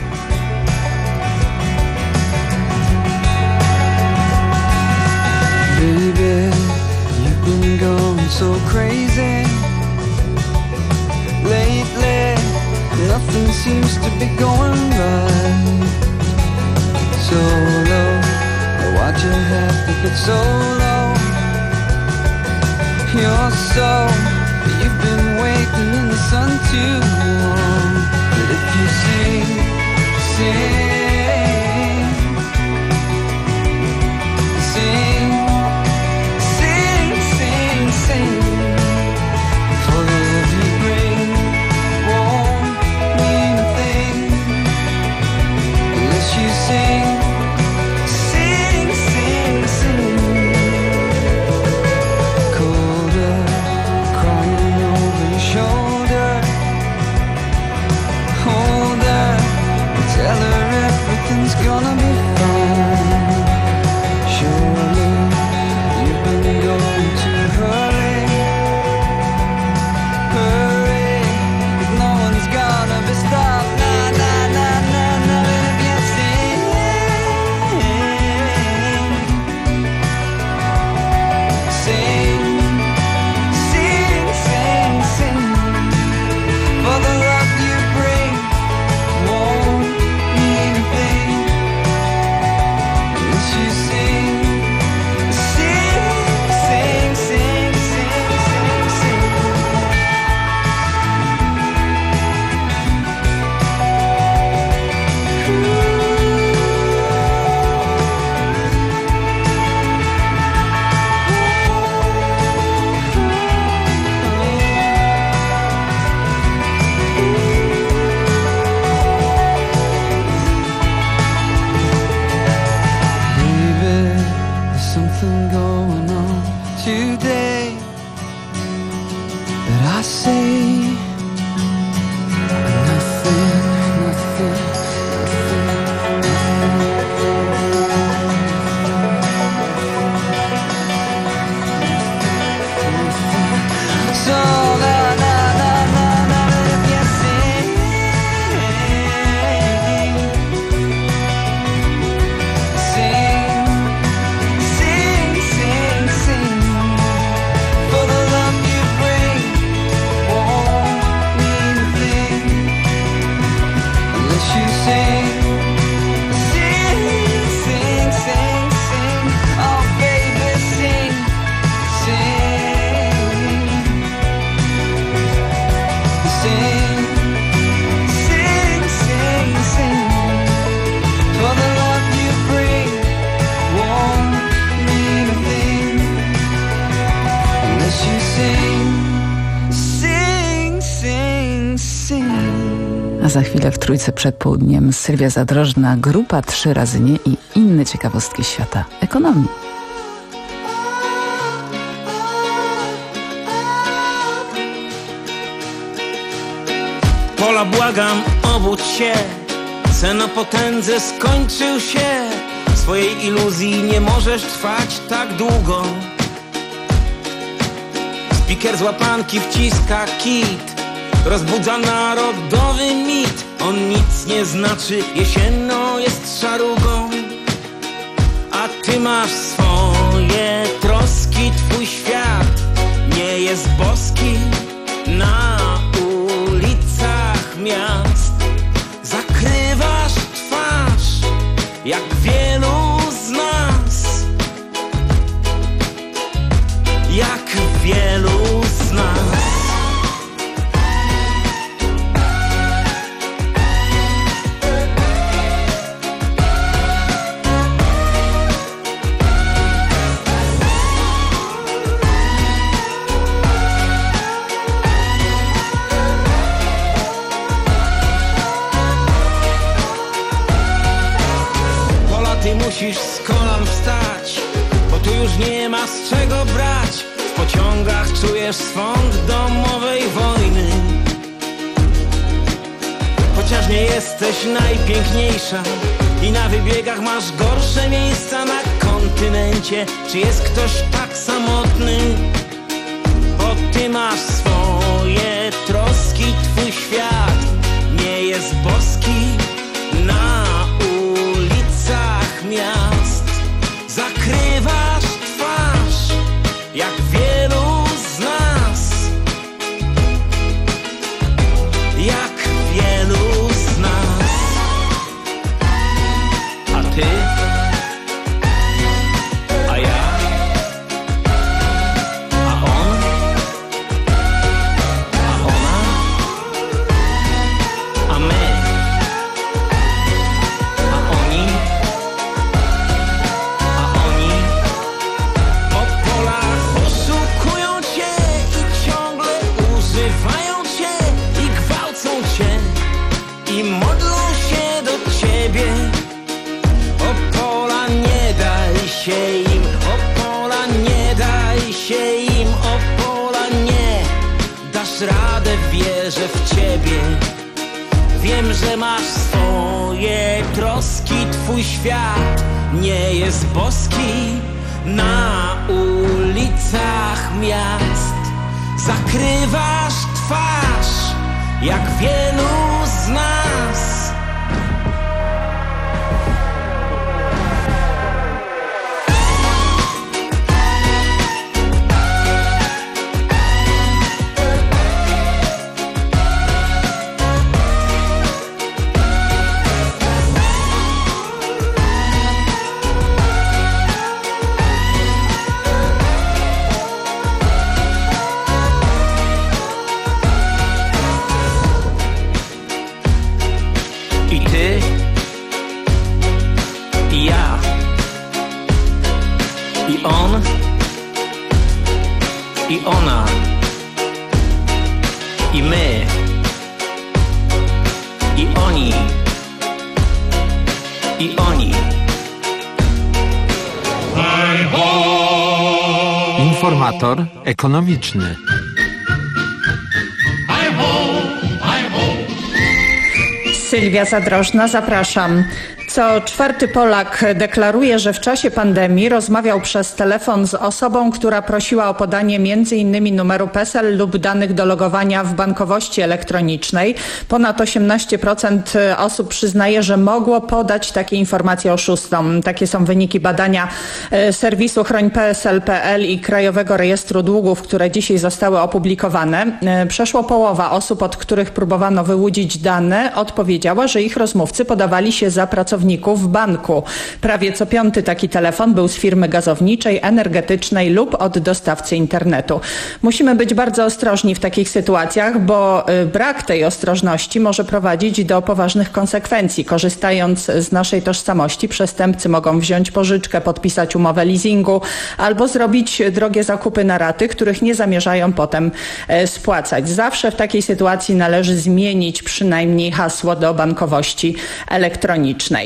Baby, you've been going so crazy lately. Nothing seems to be going right. So low, why'd you have to get so low? You're so, you've been waiting in the sun too long. But if you sing, sing, sing, sing, sing, sing, for the love you bring won't mean a thing unless you sing, sing, sing, sing. Shoulder, hold her, tell her everything's gonna be fine. Surely you've been going too hurry, hurry, 'cause no one's gonna be stopped. Na na na na na, and if you sing, sing. For the love you bring won't mean a thing unless you sing, sing, sing, sing, sing, sing, sing. Something going on today that I say nothing, nothing, nothing. So na na na na na, if you sing, sing. A za chwilę w Trójce przed południem Sylwia Zadrożna, grupa Trzy razy nie i inne ciekawostki świata ekonomii. Pola, błagam, obudź się, sen o potędze skończył się. W swojej iluzji nie możesz trwać tak długo. Spiker z łapanki wciska kit, rozbudza narodowy mit. On nic nie znaczy, jesienno jest szarugą, a ty masz swoje troski. Twój świat nie jest boski. Na ulicach miast zakrywasz twarz, jak wielu z nas, jak wielu z nas. Musisz z kolan wstać, bo tu już nie ma z czego brać. W pociągach czujesz swąd domowej wojny. Chociaż nie jesteś najpiękniejsza i na wybiegach masz gorsze miejsca na kontynencie, czy jest ktoś tak samotny? Bo ty masz swoje troski. Twój świat nie jest boski. Na miast zakrywasz twarz, jak wielu z nas, jak wielu z nas. A ty, a ja, a on, a ona, a my. Im Opola, nie daj się im, Opola, nie dasz radę, wierzę w ciebie. Wiem, że masz swoje troski. Twój świat nie jest boski. Na ulicach miast zakrywasz twarz, jak wielu z nas. I ona, i my, i oni, i oni. Informator ekonomiczny. Sylwia Zadrożna, zapraszam. Co czwarty Polak deklaruje, że w czasie pandemii rozmawiał przez telefon z osobą, która prosiła o podanie między innymi numeru PESEL lub danych do logowania w bankowości elektronicznej. Ponad osiemnaście procent osób przyznaje, że mogło podać takie informacje oszustom. Takie są wyniki badania serwisu chroń P E S L kropka P L i Krajowego Rejestru Długów, które dzisiaj zostały opublikowane. Przeszło połowa osób, od których próbowano wyłudzić dane, odpowiedziała, że ich rozmówcy podawali się za pracowników w banku. Prawie co piąty taki telefon był z firmy gazowniczej, energetycznej lub od dostawcy internetu. Musimy być bardzo ostrożni w takich sytuacjach, bo brak tej ostrożności może prowadzić do poważnych konsekwencji. Korzystając z naszej tożsamości, przestępcy mogą wziąć pożyczkę, podpisać umowę leasingu albo zrobić drogie zakupy na raty, których nie zamierzają potem spłacać. Zawsze w takiej sytuacji należy zmienić przynajmniej hasło do bankowości elektronicznej.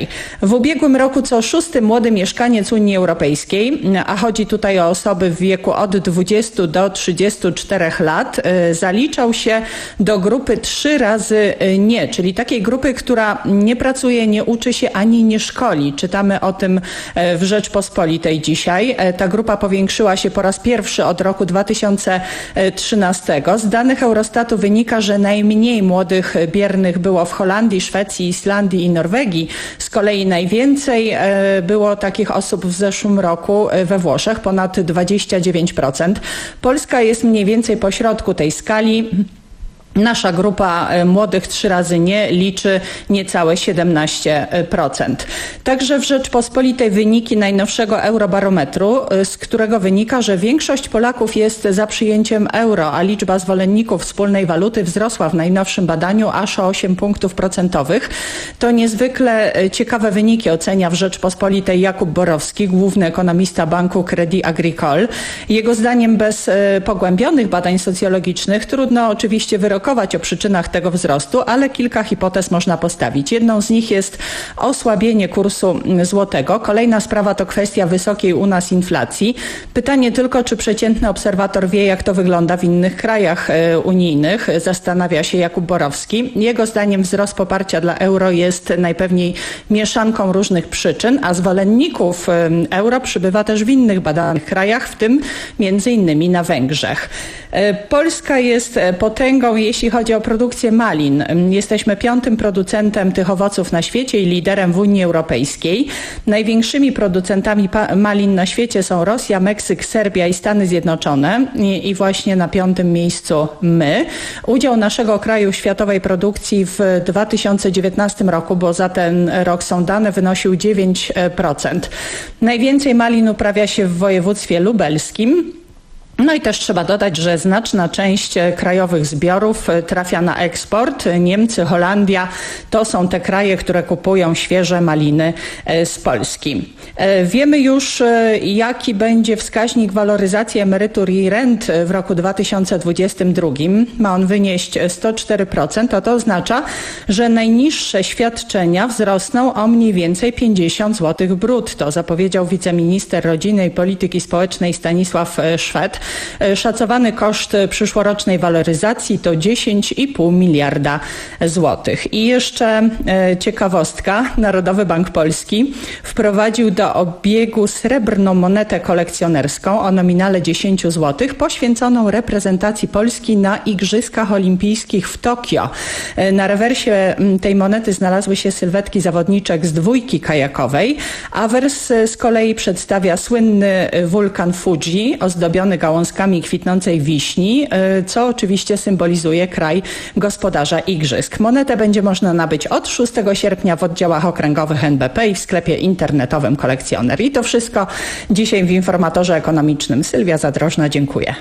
dzisiaj. W ubiegłym roku co szósty młody mieszkaniec Unii Europejskiej, a chodzi tutaj o osoby w wieku od dwudziestu do trzydziestu czterech lat, zaliczał się do grupy trzy razy nie, czyli takiej grupy, która nie pracuje, nie uczy się ani nie szkoli. Czytamy o tym w Rzeczpospolitej dzisiaj. Ta grupa powiększyła się po raz pierwszy od roku dwa tysiące trzynastego. Z danych Eurostatu wynika, że najmniej młodych biernych było w Holandii, Szwecji, Islandii i Norwegii. Z kolei najwięcej było takich osób w zeszłym roku we Włoszech, ponad dwadzieścia dziewięć procent. Polska jest mniej więcej po środku tej skali. Nasza grupa młodych trzy razy nie liczy niecałe siedemnaście procent. Także w Rzeczpospolitej wyniki najnowszego Eurobarometru, z którego wynika, że większość Polaków jest za przyjęciem euro, a liczba zwolenników wspólnej waluty wzrosła w najnowszym badaniu aż o osiem punktów procentowych. To niezwykle ciekawe wyniki ocenia w Rzeczpospolitej Jakub Borowski, główny ekonomista banku Crédit Agricole. Jego zdaniem bez pogłębionych badań socjologicznych trudno oczywiście wyrokować o przyczynach tego wzrostu, ale kilka hipotez można postawić. Jedną z nich jest osłabienie kursu złotego. Kolejna sprawa to kwestia wysokiej u nas inflacji. Pytanie tylko, czy przeciętny obserwator wie, jak to wygląda w innych krajach unijnych, zastanawia się Jakub Borowski. Jego zdaniem wzrost poparcia dla euro jest najpewniej mieszanką różnych przyczyn, a zwolenników euro przybywa też w innych badanych krajach, w tym między innymi na Węgrzech. Polska jest potęgą, jeśli chodzi o produkcję malin. Jesteśmy piątym producentem tych owoców na świecie i liderem w Unii Europejskiej. Największymi producentami malin na świecie są Rosja, Meksyk, Serbia i Stany Zjednoczone i, i właśnie na piątym miejscu my. Udział naszego kraju w światowej produkcji w dwa tysiące dziewiętnastym roku, bo za ten rok są dane, wynosił dziewięć procent. Najwięcej malin uprawia się w województwie lubelskim. No i też trzeba dodać, że znaczna część krajowych zbiorów trafia na eksport. Niemcy, Holandia to są te kraje, które kupują świeże maliny z Polski. Wiemy już, jaki będzie wskaźnik waloryzacji emerytur i rent w roku dwa tysiące dwudziestym drugim. Ma on wynieść sto cztery procent, a to oznacza, że najniższe świadczenia wzrosną o mniej więcej pięćdziesiąt złotych brutto, zapowiedział wiceminister rodziny i polityki społecznej Stanisław Szwed. Szacowany koszt przyszłorocznej waloryzacji to dziesięć i pół miliarda złotych. I jeszcze ciekawostka. Narodowy Bank Polski wprowadził do obiegu srebrną monetę kolekcjonerską o nominale dziesięć złotych poświęconą reprezentacji Polski na Igrzyskach Olimpijskich w Tokio. Na rewersie tej monety znalazły się sylwetki zawodniczek z dwójki kajakowej, a wers z kolei przedstawia słynny wulkan Fuji ozdobiony gałązkami kwitnącej wiśni, co oczywiście symbolizuje kraj gospodarza igrzysk. Monetę będzie można nabyć od szóstego sierpnia w oddziałach okręgowych N B P i w sklepie internetowym Kolekcjoner. I to wszystko dzisiaj w Informatorze Ekonomicznym. Sylwia Zadrożna, dziękuję.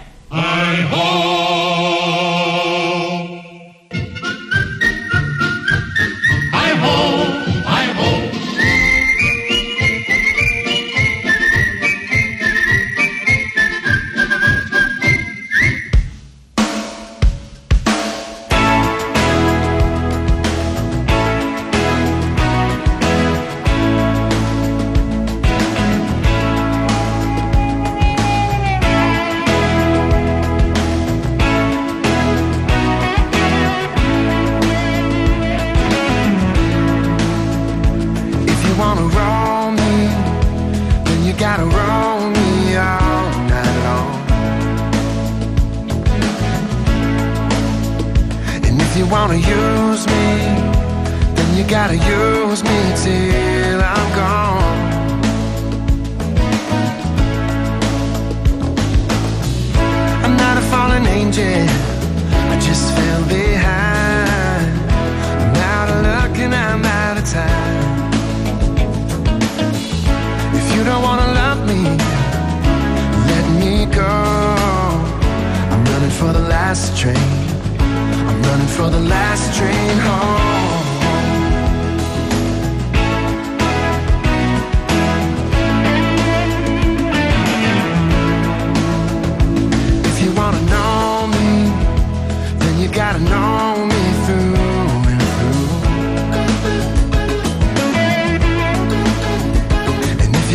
Gotta know me through and through.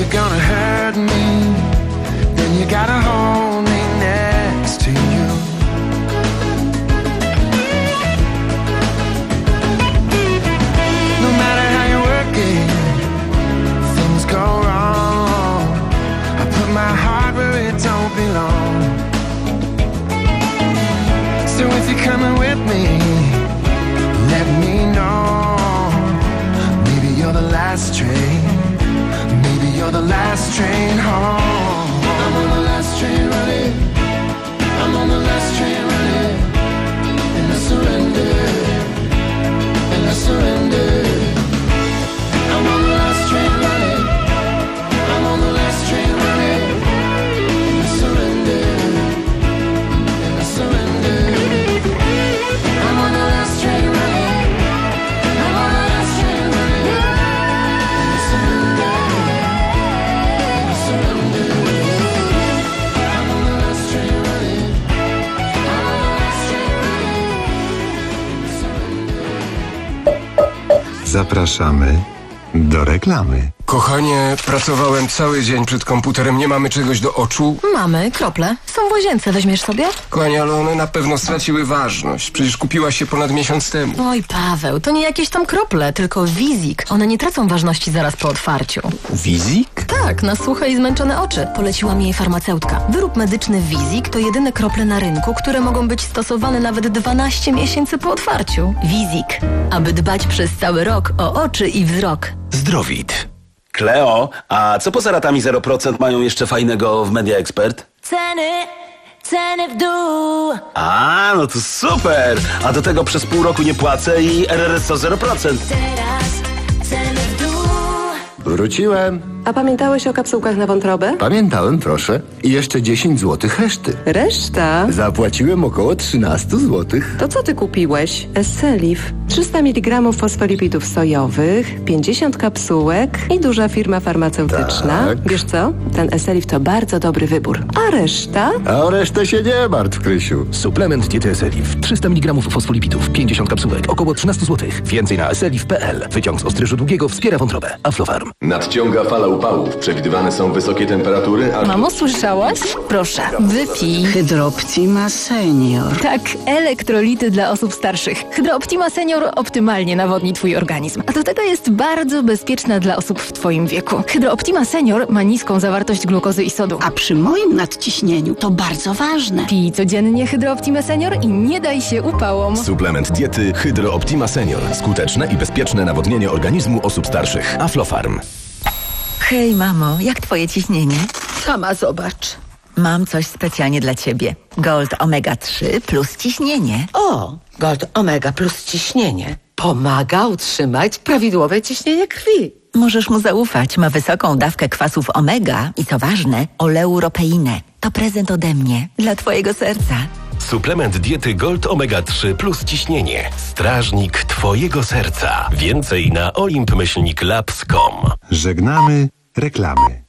you're gonna hurt me, then you gotta hold me next to you. No matter how you work it, things go wrong. I put my heart where it don't belong. So if you're coming with me, let me know. Maybe you're the last train. Maybe you're the last train home. I'm on the last train running. I'm on the last train running. And I surrender. And I surrender. I'm on the last train running. I'm on the last train running. And I surrender. And I surrender. I'm on the last train running. I'm on the last train running. And I surrender. And I surrender. I'm on the last train running. I'm on the last train running. Zapraszamy do reklamy. Kochanie, pracowałem cały dzień przed komputerem, nie mamy czegoś do oczu? Mamy, krople. Są w łazience, weźmiesz sobie? Kochanie, ale one na pewno straciły ważność. Przecież kupiłaś się ponad miesiąc temu. Oj, Paweł, to nie jakieś tam krople, tylko Wizik. One nie tracą ważności zaraz po otwarciu. Wizik? Tak, na suche i zmęczone oczy. Poleciła mi jej farmaceutka. Wyrób medyczny Wizik to jedyne krople na rynku, które mogą być stosowane nawet dwanaście miesięcy po otwarciu. Wizik. Aby dbać przez cały rok o oczy i wzrok. Zdrowit. Kleo, a co poza ratami zero procent mają jeszcze fajnego w Media Expert? Ceny, ceny w dół. A, no to super! A do tego przez pół roku nie płacę i R R S O zero procent. Teraz ceny w dół. Wróciłem. A pamiętałeś o kapsułkach na wątrobę? Pamiętałem, proszę. I jeszcze dziesięć złotych reszty. Reszta? Zapłaciłem około trzynaście złotych. To co ty kupiłeś? Esselif. trzysta miligramów fosfolipidów sojowych, pięćdziesiąt kapsułek i duża firma farmaceutyczna. Tak. Wiesz co? Ten Esselif to bardzo dobry wybór. A reszta? A o resztę się nie martw, Krysiu. Suplement diety Esselif. trzysta miligramów fosfolipidów, pięćdziesiąt kapsułek, około trzynaście złotych. Więcej na esselif kropka p l. Wyciąg z ostryżu długiego wspiera wątrobę. Aflofarm. Nadciąga fala upałów. Przewidywane są wysokie temperatury, a... Mamo, słyszałaś? Proszę, wypij. Hydrooptima Senior. Tak, elektrolity dla osób starszych. Hydrooptima Senior optymalnie nawodni twój organizm. A do tego jest bardzo bezpieczna dla osób w twoim wieku. Hydrooptima Senior ma niską zawartość glukozy i sodu. A przy moim nadciśnieniu to bardzo ważne. Pij codziennie Hydrooptima Senior i nie daj się upałom. Suplement diety Hydrooptima Senior. Skuteczne i bezpieczne nawodnienie organizmu osób starszych. Aflofarm. Hej, mamo, jak twoje ciśnienie? Sama zobacz. Mam coś specjalnie dla ciebie. Gold omega trzy plus ciśnienie. O, Gold Omega plus ciśnienie. Pomaga utrzymać prawidłowe ciśnienie krwi. Możesz mu zaufać. Ma wysoką dawkę kwasów omega i co ważne, oleuropeinę. To prezent ode mnie dla twojego serca. Suplement diety Gold omega trzy plus ciśnienie. Strażnik twojego serca. Więcej na olimp myślnik labs kropka com. Żegnamy reklamy.